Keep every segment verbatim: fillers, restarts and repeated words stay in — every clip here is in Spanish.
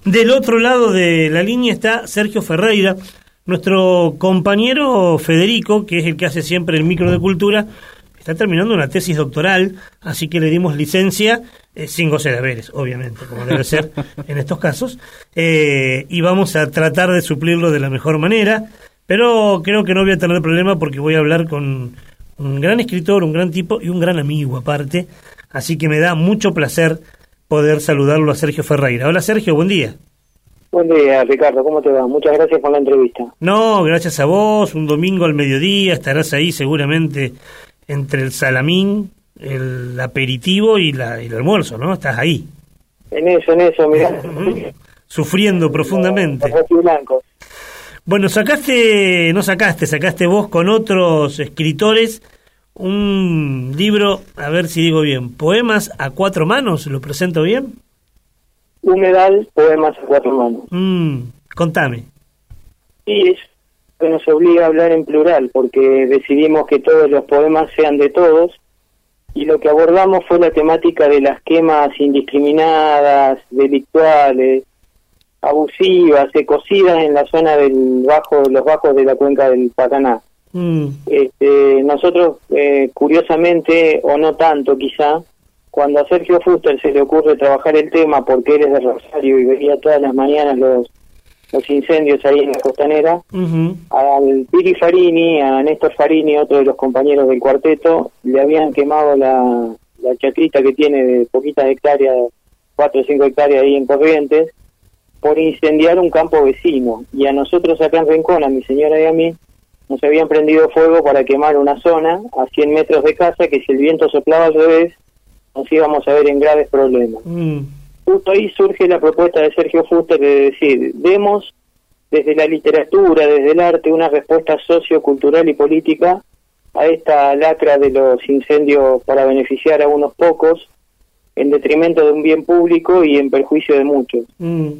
Del otro lado de la línea está Sergio Ferreira, nuestro compañero Federico, que es el que hace siempre el micro de cultura. Está terminando una tesis doctoral, así que le dimos licencia, eh, sin goce de haberes, obviamente, como debe ser en estos casos, eh, y vamos a tratar de suplirlo de la mejor manera, pero creo que no voy a tener problema porque voy a hablar con un gran escritor, un gran tipo y un gran amigo aparte, así que me da mucho placer poder saludarlo a Sergio Ferreira. Hola Sergio, buen día. Buen día, Ricardo, ¿cómo te va? Muchas gracias por la entrevista. No, gracias a vos, un domingo al mediodía, estarás ahí seguramente entre el salamín, el aperitivo y la, el almuerzo, ¿no? Estás ahí. En eso, en eso, mirá. Sufriendo profundamente. Los blancos. Bueno, sacaste, no sacaste, sacaste vos con otros escritores un libro, a ver si digo bien, Poemas a cuatro manos, ¿lo presento bien? Humedal, Poemas a cuatro manos. Mm, contame. Sí, es que nos obliga a hablar en plural, porque decidimos que todos los poemas sean de todos, y lo que abordamos fue la temática de las quemas indiscriminadas, delictuales, abusivas, ecocidas en la zona del bajo, los bajos de la cuenca del Paraná. Mm. Este, nosotros, eh, curiosamente, o no tanto quizá, cuando a Sergio Fuster se le ocurre trabajar el tema, porque él es de Rosario y veía todas las mañanas los los incendios ahí en la costanera, uh-huh. al Piri Farini, a Néstor Farini, otro de los compañeros del cuarteto, le habían quemado la, la chacrita que tiene de poquitas hectáreas, cuatro o cinco hectáreas ahí en Corrientes, por incendiar un campo vecino. Y a nosotros acá en Rincón, a mi señora y a mí, nos habían prendido fuego para quemar una zona a cien metros de casa, que si el viento soplaba al revés, nos íbamos a ver en graves problemas. Uh-huh. Justo ahí surge la propuesta de Sergio Fuster de decir, demos desde la literatura, desde el arte, una respuesta sociocultural y política a esta lacra de los incendios para beneficiar a unos pocos, en detrimento de un bien público y en perjuicio de muchos. Mm.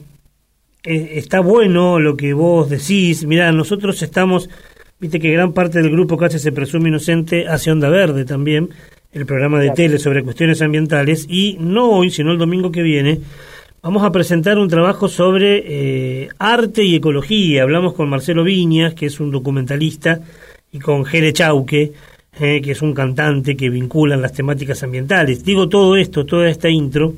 Eh, está bueno lo que vos decís. Mirá, nosotros estamos, viste que gran parte del grupo Casi se presume inocente hace Onda Verde también, el programa de claro. tele sobre cuestiones ambientales, y no hoy, sino el domingo que viene, vamos a presentar un trabajo sobre eh, arte y ecología. Hablamos con Marcelo Viñas, que es un documentalista, y con Jere Chauque, eh, que es un cantante que vinculan las temáticas ambientales. Digo todo esto, toda esta intro,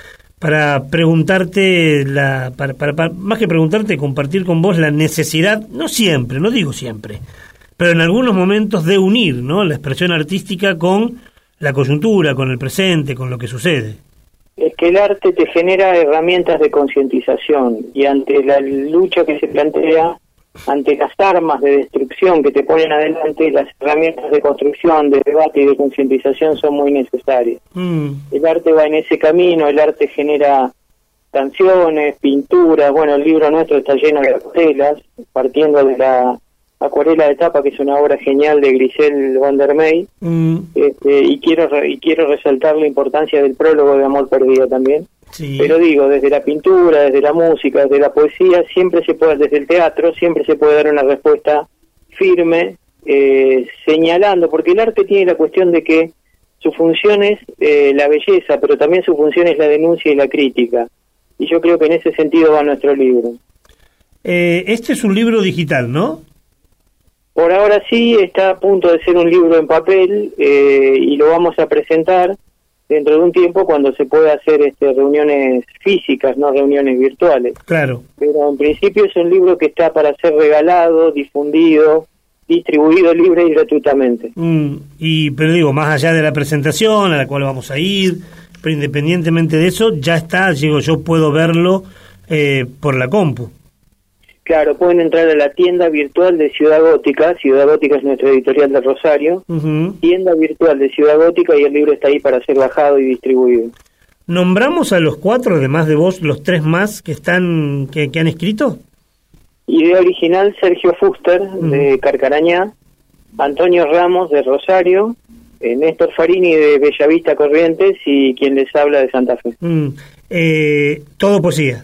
para preguntarte, la, para, para, para, más que preguntarte, compartir con vos la necesidad, no siempre, no digo siempre, pero en algunos momentos de unir, ¿no?, la expresión artística con la coyuntura, con el presente, con lo que sucede. Es que el arte te genera herramientas de concientización, y ante la lucha que se plantea, ante las armas de destrucción que te ponen adelante, las herramientas de construcción, de debate y de concientización son muy necesarias. Mm. El arte va en ese camino, el arte genera canciones, pinturas. Bueno, el libro nuestro está lleno de acuarelas, partiendo de la Acuarela de Tapa, que es una obra genial de Grisel van der Mey, mm. este, y quiero y quiero resaltar la importancia del prólogo de Amor Perdido también. Sí. Pero digo, desde la pintura, desde la música, desde la poesía, siempre se puede, desde el teatro, siempre se puede dar una respuesta firme, eh, señalando, porque el arte tiene la cuestión de que su función es eh, la belleza, pero también su función es la denuncia y la crítica. Y yo creo que en ese sentido va nuestro libro. Eh, este es un libro digital, ¿no? Por ahora sí, está a punto de ser un libro en papel, eh, y lo vamos a presentar dentro de un tiempo cuando se pueda hacer este, reuniones físicas, no reuniones virtuales. Claro. Pero en principio es un libro que está para ser regalado, difundido, distribuido libre y gratuitamente. Mm, y pero digo, más allá de la presentación a la cual vamos a ir, pero independientemente de eso, ya está, digo, yo puedo verlo eh, por la compu. Claro, pueden entrar a la tienda virtual de Ciudad Gótica. Ciudad Gótica es nuestra editorial de Rosario. Uh-huh. Tienda virtual de Ciudad Gótica, y el libro está ahí para ser bajado y distribuido. ¿Nombramos a los cuatro, además de vos, los tres más que están que, que han escrito? Idea original, Sergio Fuster, uh-huh. de Carcarañá, Antonio Ramos, de Rosario, eh, Néstor Farini, de Bellavista, Corrientes, y quien les habla, de Santa Fe. Uh-huh. Eh, todo poesía.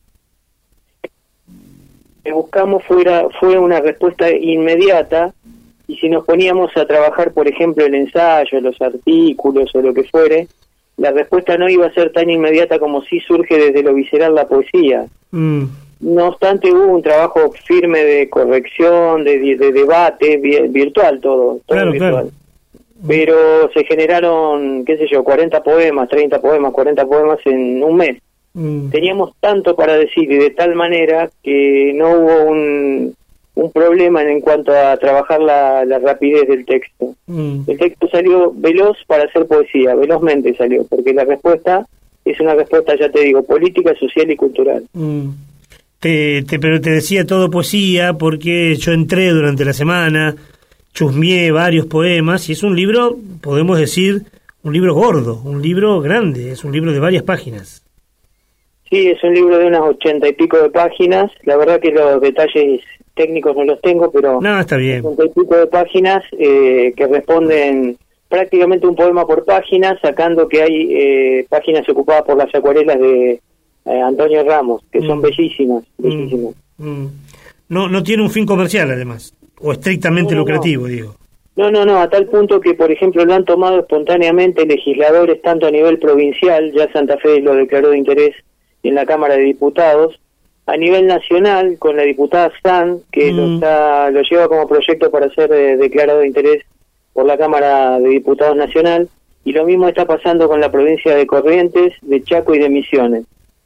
Que buscamos fuera fue una respuesta inmediata, y si nos poníamos a trabajar, por ejemplo, el ensayo, los artículos o lo que fuere, la respuesta no iba a ser tan inmediata como sí surge desde lo visceral la poesía. Mm. No obstante, hubo un trabajo firme de corrección, de, de, de debate, vi, virtual todo, todo claro, virtual. Claro. Pero se generaron, qué sé yo, cuarenta poemas, treinta poemas, cuarenta poemas en un mes. Mm. Teníamos tanto para decir y de tal manera que no hubo un, un problema en cuanto a trabajar la, la rapidez del texto. Mm. El texto salió veloz para hacer poesía, velozmente salió, porque la respuesta es una respuesta, ya te digo, política, social y cultural. Mm. Te, te, pero te decía todo poesía porque yo entré durante la semana, chusmeé varios poemas y es un libro, podemos decir, un libro gordo, un libro grande, es un libro de varias páginas. Sí, es un libro de unas ochenta y pico de páginas, la verdad que los detalles técnicos no los tengo, pero no, está bien. ochenta y pico de páginas eh, que responden prácticamente un poema por página, sacando que hay eh, páginas ocupadas por las acuarelas de Eh, Antonio Ramos, que son mm. bellísimas, bellísimas. Mm. Mm. No, no tiene un fin comercial, además, o estrictamente no, no, lucrativo, no. digo. No, no, no, a tal punto que, por ejemplo, lo han tomado espontáneamente legisladores tanto a nivel provincial, ya Santa Fe lo declaró de interés en la Cámara de Diputados, a nivel nacional, con la diputada Stan, que mm. lo, está, lo lleva como proyecto para ser eh, declarado de interés por la Cámara de Diputados Nacional, y lo mismo está pasando con la provincia de Corrientes, de Chaco y de Misiones.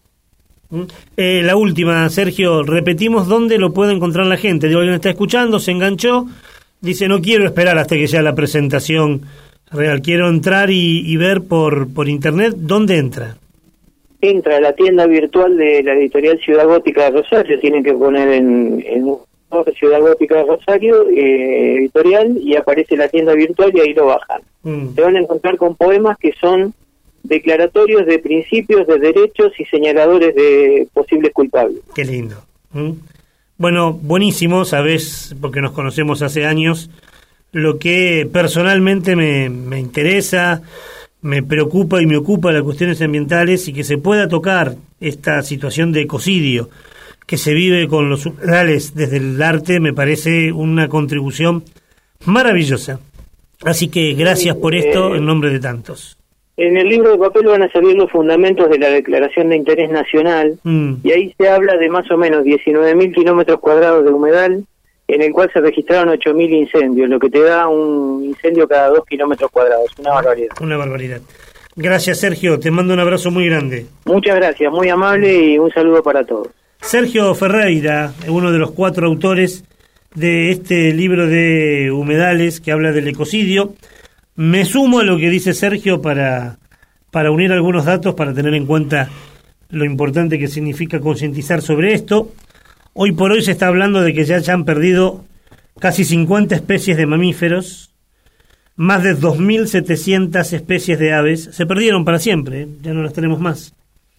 Eh, la última, Sergio, repetimos dónde lo puede encontrar la gente. Digo, alguien está escuchando, se enganchó, dice no quiero esperar hasta que sea la presentación real, quiero entrar y, y ver por, por internet. ¿Dónde entra? Entra a la tienda virtual de la editorial Ciudad Gótica de Rosario, tienen que poner en, en Ciudad Gótica de Rosario, eh, editorial, y aparece la tienda virtual y ahí lo bajan. Mm. Se van a encontrar con poemas que son declaratorios de principios, de derechos y señaladores de posibles culpables. Qué lindo. ¿Mm? Bueno, buenísimo, sabés, porque nos conocemos hace años, lo que personalmente me, me interesa, me preocupa y me ocupa las cuestiones ambientales y que se pueda tocar esta situación de ecocidio que se vive con los humedales desde el arte, me parece una contribución maravillosa. Así que gracias por esto eh, en nombre de tantos. En el libro de papel van a salir los fundamentos de la Declaración de Interés Nacional, mm. y ahí se habla de más o menos diecinueve mil kilómetros cuadrados de humedal, en el cual se registraron ocho mil incendios, lo que te da un incendio cada dos kilómetros cuadrados, una barbaridad. Una barbaridad. Gracias, Sergio, te mando un abrazo muy grande. Muchas gracias, muy amable y un saludo para todos. Sergio Ferreira, uno de los cuatro autores de este libro de humedales que habla del ecocidio. Me sumo a lo que dice Sergio para, para unir algunos datos, para tener en cuenta lo importante que significa concientizar sobre esto. Hoy por hoy se está hablando de que ya se han perdido casi cincuenta especies de mamíferos, más de dos mil setecientas especies de aves, se perdieron para siempre, ¿eh? Ya no las tenemos más.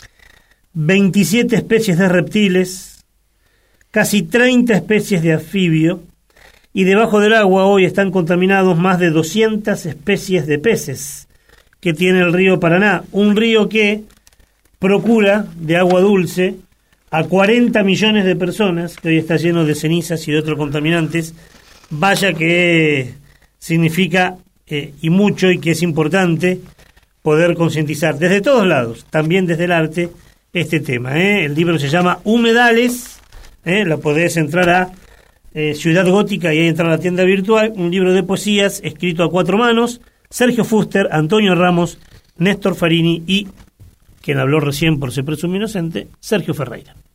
veintisiete especies de reptiles, casi treinta especies de anfibio, y debajo del agua hoy están contaminados más de doscientas especies de peces que tiene el río Paraná, un río que procura de agua dulce a cuarenta millones de personas, que hoy está lleno de cenizas y de otros contaminantes. Vaya que significa, eh, y mucho, y que es importante poder concientizar desde todos lados, también desde el arte, este tema. ¿eh? El libro se llama Humedales, ¿eh? la podés entrar a Eh, Ciudad Gótica y ahí entra a la tienda virtual, un libro de poesías escrito a cuatro manos, Sergio Fuster, Antonio Ramos, Néstor Farini y, quien habló recién por Se Presume Inocente, Sergio Ferreira.